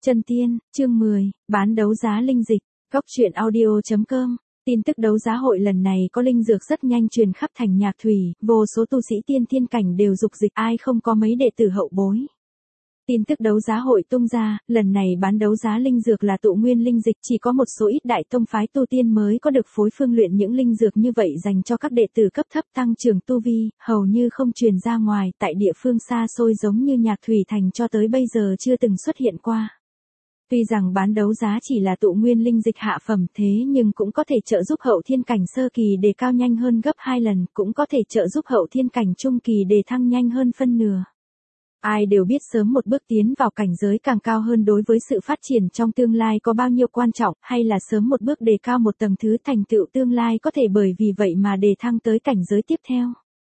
Chân Tiên, chương 10, bán đấu giá linh dịch, góc truyện audio.com. Tin tức đấu giá hội lần này có linh dược rất nhanh truyền khắp thành Nhạc Thủy, vô số tu sĩ tiên thiên cảnh đều dục dịch, ai không có mấy đệ tử hậu bối. Tin tức đấu giá hội tung ra, lần này bán đấu giá linh dược là tụ nguyên linh dịch, chỉ có một số ít đại tông phái tu tiên mới có được phối phương luyện những linh dược như vậy dành cho các đệ tử cấp thấp tăng trưởng tu vi, hầu như không truyền ra ngoài, tại địa phương xa xôi giống như Nhạc Thủy thành cho tới bây giờ chưa từng xuất hiện qua. Tuy rằng bán đấu giá chỉ là tụ nguyên linh dịch hạ phẩm thế nhưng cũng có thể trợ giúp hậu thiên cảnh sơ kỳ đề cao nhanh hơn gấp 2 lần, cũng có thể trợ giúp hậu thiên cảnh trung kỳ đề thăng nhanh hơn phân nửa. Ai đều biết sớm một bước tiến vào cảnh giới càng cao hơn đối với sự phát triển trong tương lai có bao nhiêu quan trọng, hay là sớm một bước đề cao một tầng thứ thành tựu tương lai có thể bởi vì vậy mà đề thăng tới cảnh giới tiếp theo.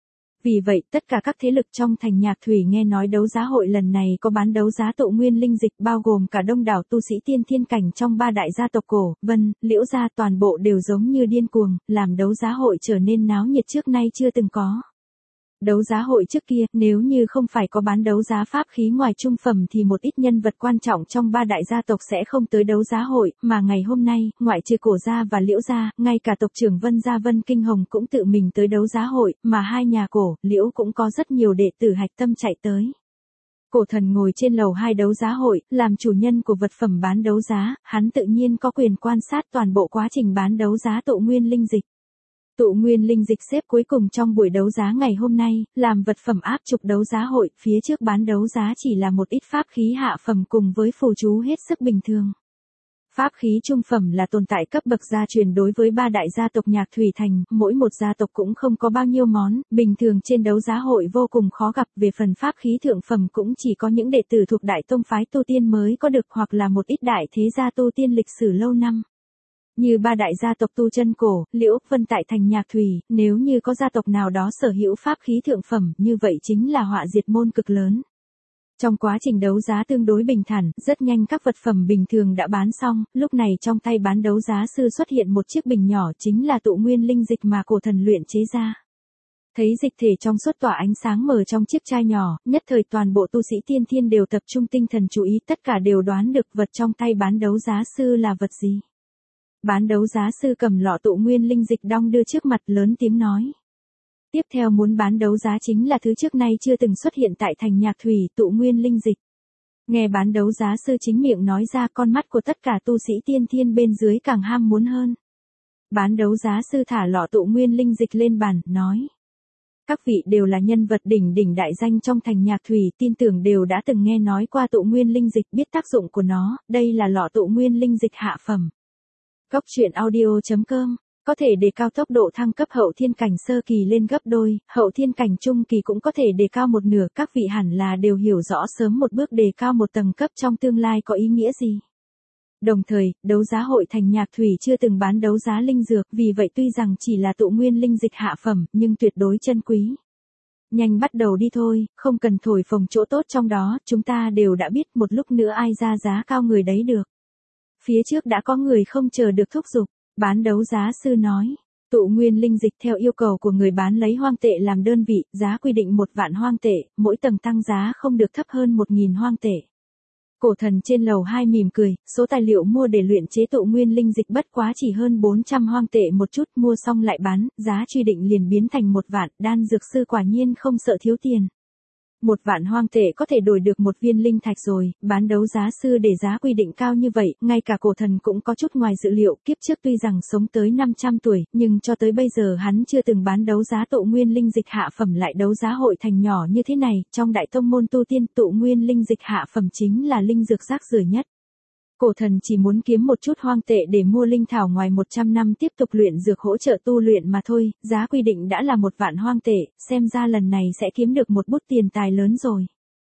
Vì vậy, tất cả các thế lực trong thành Nhạc Thủy nghe nói đấu giá hội lần này có bán đấu giá tụ nguyên linh dịch bao gồm cả đông đảo tu sĩ tiên thiên cảnh trong 3 đại gia tộc Cổ, Vân, Liễu gia toàn bộ đều giống như điên cuồng, làm đấu giá hội trở nên náo nhiệt trước nay chưa từng có. Đấu giá hội trước kia, nếu như không phải có bán đấu giá pháp khí ngoài trung phẩm thì một ít nhân vật quan trọng trong 3 đại gia tộc sẽ không tới đấu giá hội, mà ngày hôm nay, ngoại trừ Cổ gia và Liễu gia, ngay cả tộc trưởng Vân gia Vân Kinh Hồng cũng tự mình tới đấu giá hội, mà hai nhà Cổ, Liễu cũng có rất nhiều đệ tử hạch tâm chạy tới. Cổ Thần ngồi trên lầu 2 đấu giá hội, làm chủ nhân của vật phẩm bán đấu giá, hắn tự nhiên có quyền quan sát toàn bộ quá trình bán đấu giá tụ nguyên linh dịch. Tụ nguyên linh dịch xếp cuối cùng trong buổi đấu giá ngày hôm nay, làm vật phẩm áp trục đấu giá hội, phía trước bán đấu giá chỉ là một ít pháp khí hạ phẩm cùng với phù chú hết sức bình thường. Pháp khí trung phẩm là tồn tại cấp bậc gia truyền đối với 3 đại gia tộc Nhạc Thủy thành, mỗi một gia tộc cũng không có bao nhiêu món, bình thường trên đấu giá hội vô cùng khó gặp, về phần pháp khí thượng phẩm cũng chỉ có những đệ tử thuộc đại tông phái tu tiên mới có được hoặc là một ít đại thế gia tu tiên lịch sử lâu năm. Như 3 đại gia tộc Tu Chân Cổ, Liễu, Vân tại thành Nhạc Thủy, nếu như có gia tộc nào đó sở hữu pháp khí thượng phẩm, như vậy chính là họa diệt môn cực lớn. Trong quá trình đấu giá tương đối bình thản, rất nhanh các vật phẩm bình thường đã bán xong, lúc này trong tay bán đấu giá sư xuất hiện một chiếc bình nhỏ chính là tụ nguyên linh dịch mà Cổ Thần luyện chế ra. Thấy dịch thể trong suốt tỏa ánh sáng mờ trong chiếc chai nhỏ, nhất thời toàn bộ tu sĩ tiên thiên đều tập trung tinh thần chú ý, tất cả đều đoán được vật trong tay bán đấu giá sư là vật gì. Bán đấu giá sư cầm lọ tụ nguyên linh dịch đong đưa trước mặt lớn tiếng nói. Tiếp theo muốn bán đấu giá chính là thứ trước nay chưa từng xuất hiện tại thành Nhạc Thủy, tụ nguyên linh dịch. Nghe bán đấu giá sư chính miệng nói ra, con mắt của tất cả tu sĩ tiên thiên bên dưới càng ham muốn hơn. Bán đấu giá sư thả lọ tụ nguyên linh dịch lên bàn, nói. Các vị đều là nhân vật đỉnh đỉnh đại danh trong thành Nhạc Thủy, tin tưởng đều đã từng nghe nói qua tụ nguyên linh dịch, biết tác dụng của nó, đây là lọ tụ nguyên linh dịch hạ phẩm. Góc truyện audio.com, có thể đề cao tốc độ thăng cấp hậu thiên cảnh sơ kỳ lên gấp đôi, hậu thiên cảnh trung kỳ cũng có thể đề cao một nửa, các vị hẳn là đều hiểu rõ sớm một bước đề cao một tầng cấp trong tương lai có ý nghĩa gì. Đồng thời, đấu giá hội thành Nhạc Thủy chưa từng bán đấu giá linh dược, vì vậy tuy rằng chỉ là tụ nguyên linh dịch hạ phẩm, nhưng tuyệt đối chân quý. Nhanh bắt đầu đi thôi, không cần thổi phồng chỗ tốt trong đó, chúng ta đều đã biết một lúc nữa ai ra giá cao người đấy được. Phía trước đã có người không chờ được thúc giục, bán đấu giá sư nói, tụ nguyên linh dịch theo yêu cầu của người bán lấy hoang tệ làm đơn vị, giá quy định 1 vạn hoang tệ, mỗi tầng tăng giá không được thấp hơn 1.000 hoang tệ. Cổ Thần trên lầu 2 mỉm cười, số tài liệu mua để luyện chế tụ nguyên linh dịch bất quá chỉ hơn 400 hoang tệ một chút, mua xong lại bán, giá truy định liền biến thành 1 vạn, đan dược sư quả nhiên không sợ thiếu tiền. 1 vạn hoang tệ có thể đổi được 1 viên linh thạch rồi, bán đấu giá sư để giá quy định cao như vậy, ngay cả Cổ Thần cũng có chút ngoài dự liệu, kiếp trước tuy rằng sống tới 500 tuổi, nhưng cho tới bây giờ hắn chưa từng bán đấu giá tụ nguyên linh dịch hạ phẩm lại đấu giá hội thành nhỏ như thế này, trong đại tông môn tu tiên tụ nguyên linh dịch hạ phẩm chính là linh dược rác rưởi nhất. Cổ Thần chỉ muốn kiếm một chút hoang tệ để mua linh thảo ngoài 100 năm tiếp tục luyện dược hỗ trợ tu luyện mà thôi, giá quy định đã là 1 vạn hoang tệ, xem ra lần này sẽ kiếm được một bút tiền tài lớn rồi.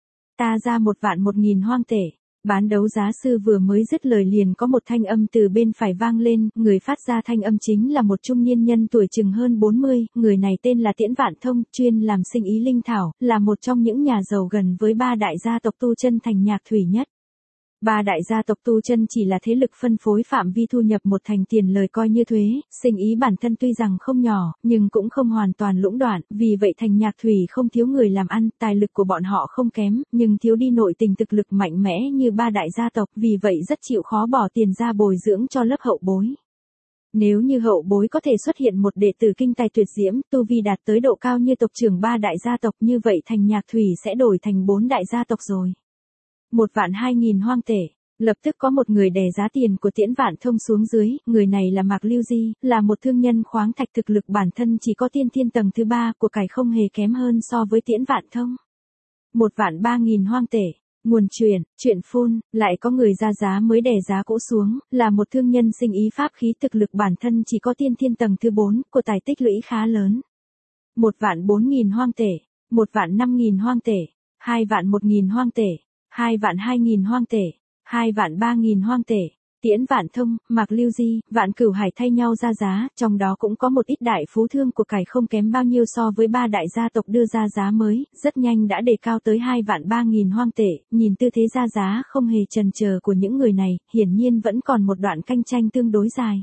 Ta ra 1 vạn 1.000 hoang tệ. Bán đấu giá sư vừa mới dứt lời liền có một thanh âm từ bên phải vang lên, người phát ra thanh âm chính là một trung niên nhân tuổi chừng hơn 40, người này tên là Tiễn Vạn Thông, chuyên làm sinh ý linh thảo, là một trong những nhà giàu gần với 3 đại gia tộc Tu Chân thành Nhạc Thủy nhất. Ba đại gia tộc tu chân chỉ là thế lực phân phối phạm vi thu nhập một thành tiền lời coi như thuế, sinh ý bản thân tuy rằng không nhỏ, nhưng cũng không hoàn toàn lũng đoạn, vì vậy thành Nhạc Thủy không thiếu người làm ăn, tài lực của bọn họ không kém, nhưng thiếu đi nội tình thực lực mạnh mẽ như ba đại gia tộc, vì vậy rất chịu khó bỏ tiền ra bồi dưỡng cho lớp hậu bối. Nếu như hậu bối có thể xuất hiện một đệ tử kinh tài tuyệt diễm, tu vi đạt tới độ cao như tộc trưởng ba đại gia tộc, như vậy thành Nhạc Thủy sẽ đổi thành 4 đại gia tộc rồi. 1.200.000 hoang tể. Lập tức có một người đè giá tiền của Tiễn Vạn Thông xuống dưới, người này là Mạc Lưu Di, là một thương nhân khoáng thạch thực lực bản thân chỉ có tiên thiên tầng thứ 3, của cải không hề kém hơn so với Tiễn Vạn Thông. 1.300.000 hoang tể. Nguồn chuyện phun, lại có người ra giá mới đè giá cũ xuống, là một thương nhân sinh ý pháp khí thực lực bản thân chỉ có tiên thiên tầng thứ 4, của tài tích lũy khá lớn. 1.400.000 hoang tể. 1.500.000 hoang tể. 2.100.000 hoang tể. 2.200.000 hoang tể. 2.300.000 hoang tể. Tiễn Vạn Thông, Mạc Lưu Di, Vạn Cửu Hải thay nhau ra giá, trong đó cũng có một ít đại phú thương của cải không kém bao nhiêu so với ba đại gia tộc đưa ra giá mới, rất nhanh đã đề cao tới 2.300.000 hoang tể, nhìn tư thế ra giá không hề chần chờ của những người này, hiển nhiên vẫn còn một đoạn cạnh tranh tương đối dài.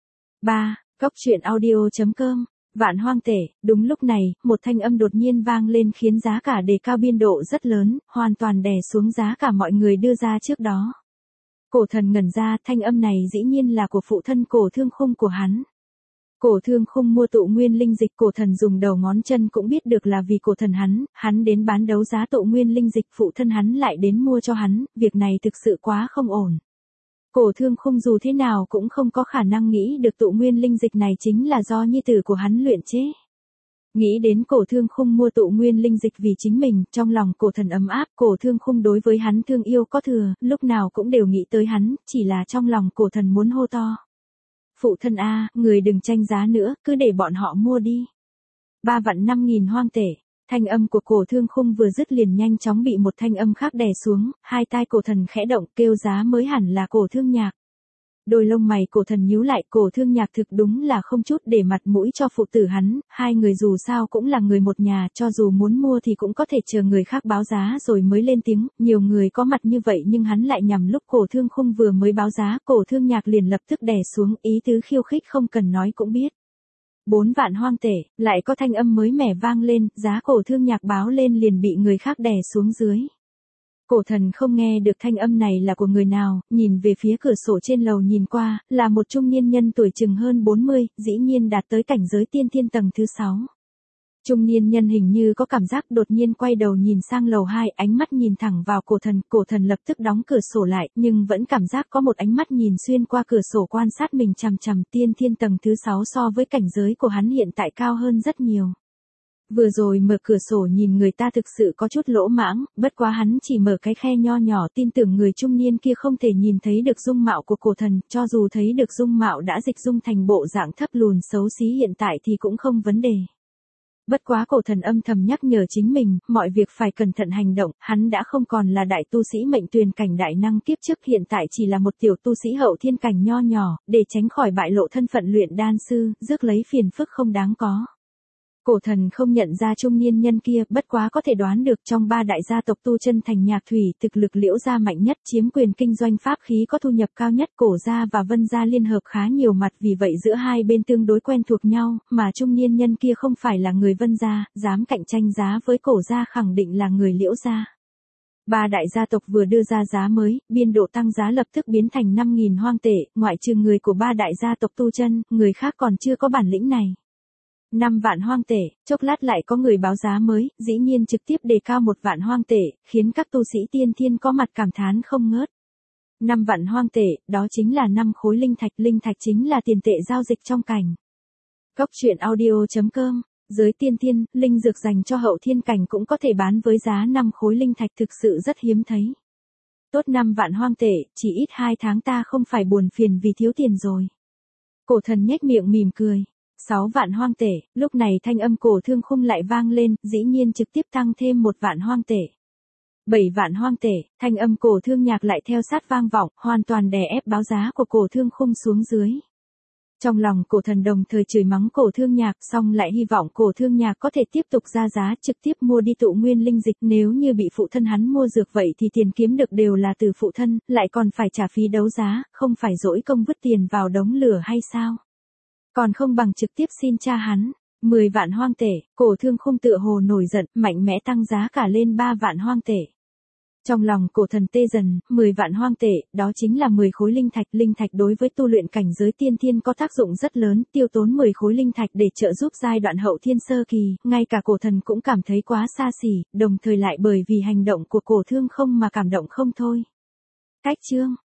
3. Cốc truyện audio.com. Vạn hoang tể. Đúng lúc này, một thanh âm đột nhiên vang lên khiến giá cả đề cao biên độ rất lớn, hoàn toàn đè xuống giá cả mọi người đưa ra trước đó. Cổ thần ngẩn ra, thanh âm này dĩ nhiên là của phụ thân Cổ Thương Khung của hắn. Cổ Thương Khung mua tụ nguyên linh dịch, cổ thần dùng đầu ngón chân cũng biết được là vì cổ thần hắn đến bán đấu giá tụ nguyên linh dịch, phụ thân hắn lại đến mua cho hắn, việc này thực sự quá không ổn. Cổ Thương Khung dù thế nào cũng không có khả năng nghĩ được tụ nguyên linh dịch này chính là do nhi tử của hắn luyện chế. Nghĩ đến Cổ Thương Khung mua tụ nguyên linh dịch vì chính mình, trong lòng cổ thần ấm áp, Cổ Thương Khung đối với hắn thương yêu có thừa, lúc nào cũng đều nghĩ tới hắn, chỉ là trong lòng cổ thần muốn hô to. Phụ thân a, người đừng tranh giá nữa, cứ để bọn họ mua đi. 3.500.000 hoang tể. Thanh âm của Cổ Thương Khung vừa dứt liền nhanh chóng bị một thanh âm khác đè xuống, hai tai cổ thần khẽ động, kêu giá mới hẳn là Cổ Thương Nhạc. Đôi lông mày cổ thần nhíu lại, Cổ Thương Nhạc thực đúng là không chút để mặt mũi cho phụ tử hắn, hai người dù sao cũng là người một nhà, cho dù muốn mua thì cũng có thể chờ người khác báo giá rồi mới lên tiếng, nhiều người có mặt như vậy nhưng hắn lại nhằm lúc Cổ Thương Khung vừa mới báo giá, Cổ Thương Nhạc liền lập tức đè xuống, ý tứ khiêu khích không cần nói cũng biết. 4 vạn hoang tể, lại có thanh âm mới mẻ vang lên, giá Cổ Thương Nhạc báo lên liền bị người khác đè xuống dưới. Cổ thần không nghe được thanh âm này là của người nào, nhìn về phía cửa sổ trên lầu nhìn qua, là một trung niên nhân tuổi chừng hơn 40, dĩ nhiên đạt tới cảnh giới tiên thiên tầng thứ 6. Trung niên nhân hình như có cảm giác đột nhiên quay đầu nhìn sang lầu 2, ánh mắt nhìn thẳng vào cổ thần lập tức đóng cửa sổ lại, nhưng vẫn cảm giác có một ánh mắt nhìn xuyên qua cửa sổ quan sát mình chằm chằm, tiên thiên tầng thứ 6 so với cảnh giới của hắn hiện tại cao hơn rất nhiều. Vừa rồi mở cửa sổ nhìn người ta thực sự có chút lỗ mãng, bất quá hắn chỉ mở cái khe nho nhỏ, tin tưởng người trung niên kia không thể nhìn thấy được dung mạo của cổ thần, cho dù thấy được dung mạo đã dịch dung thành bộ dạng thấp lùn xấu xí hiện tại thì cũng không vấn đề. Bất quá cổ thần âm thầm nhắc nhở chính mình, mọi việc phải cẩn thận hành động, hắn đã không còn là đại tu sĩ mệnh tuyền cảnh đại năng kiếp trước, hiện tại chỉ là một tiểu tu sĩ hậu thiên cảnh nho nhỏ, để tránh khỏi bại lộ thân phận luyện đan sư, rước lấy phiền phức không đáng có. Cổ thần không nhận ra trung niên nhân kia, bất quá có thể đoán được trong ba đại gia tộc tu chân thành Nhạc Thủy, thực lực Liễu gia mạnh nhất, chiếm quyền kinh doanh pháp khí có thu nhập cao nhất, Cổ gia và Vân gia liên hợp khá nhiều mặt, vì vậy giữa hai bên tương đối quen thuộc nhau, mà trung niên nhân kia không phải là người Vân gia, dám cạnh tranh giá với Cổ gia khẳng định là người Liễu gia. Ba đại gia tộc vừa đưa ra giá mới, biên độ tăng giá lập tức biến thành 5.000 hoang tể, ngoại trừ người của ba đại gia tộc tu chân, người khác còn chưa có bản lĩnh này. 5 vạn hoang tể, chốc lát lại có người báo giá mới, dĩ nhiên trực tiếp đề cao 1 vạn hoang tể, khiến các tu sĩ tiên thiên có mặt cảm thán không ngớt. 5 vạn hoang tể, đó chính là 5 khối linh thạch chính là tiền tệ giao dịch trong cảnh. Cốc truyện audio.com. Giới tiên thiên, linh dược dành cho hậu thiên cảnh cũng có thể bán với giá 5 khối linh thạch, thực sự rất hiếm thấy. Tốt 5 vạn hoang tể, chỉ ít 2 tháng ta không phải buồn phiền vì thiếu tiền rồi. Cổ thần nhếch miệng mỉm cười. 6 vạn hoang tể, lúc này thanh âm Cổ Thương Khung lại vang lên, dĩ nhiên trực tiếp tăng thêm 1 vạn hoang tể. 7 vạn hoang tể, thanh âm Cổ Thương Nhạc lại theo sát vang vọng, hoàn toàn đè ép báo giá của Cổ Thương Khung xuống dưới. Trong lòng cổ thần đồng thời chửi mắng Cổ Thương Nhạc, xong lại hy vọng Cổ Thương Nhạc có thể tiếp tục ra giá trực tiếp mua đi tụ nguyên linh dịch, nếu như bị phụ thân hắn mua dược vậy thì tiền kiếm được đều là từ phụ thân, lại còn phải trả phí đấu giá, không phải dỗi công vứt tiền vào đống lửa hay sao? Còn không bằng trực tiếp xin cha hắn. 10 vạn hoang tệ, Cổ Thương Khung tựa hồ nổi giận, mạnh mẽ tăng giá cả lên 3 vạn hoang tệ. Trong lòng cổ thần tê dần, 10 vạn hoang tệ, đó chính là 10 khối linh thạch đối với tu luyện cảnh giới tiên thiên có tác dụng rất lớn, tiêu tốn 10 khối linh thạch để trợ giúp giai đoạn hậu thiên sơ kỳ, ngay cả cổ thần cũng cảm thấy quá xa xỉ, đồng thời lại bởi vì hành động của Cổ Thương không mà cảm động không thôi. Cách chương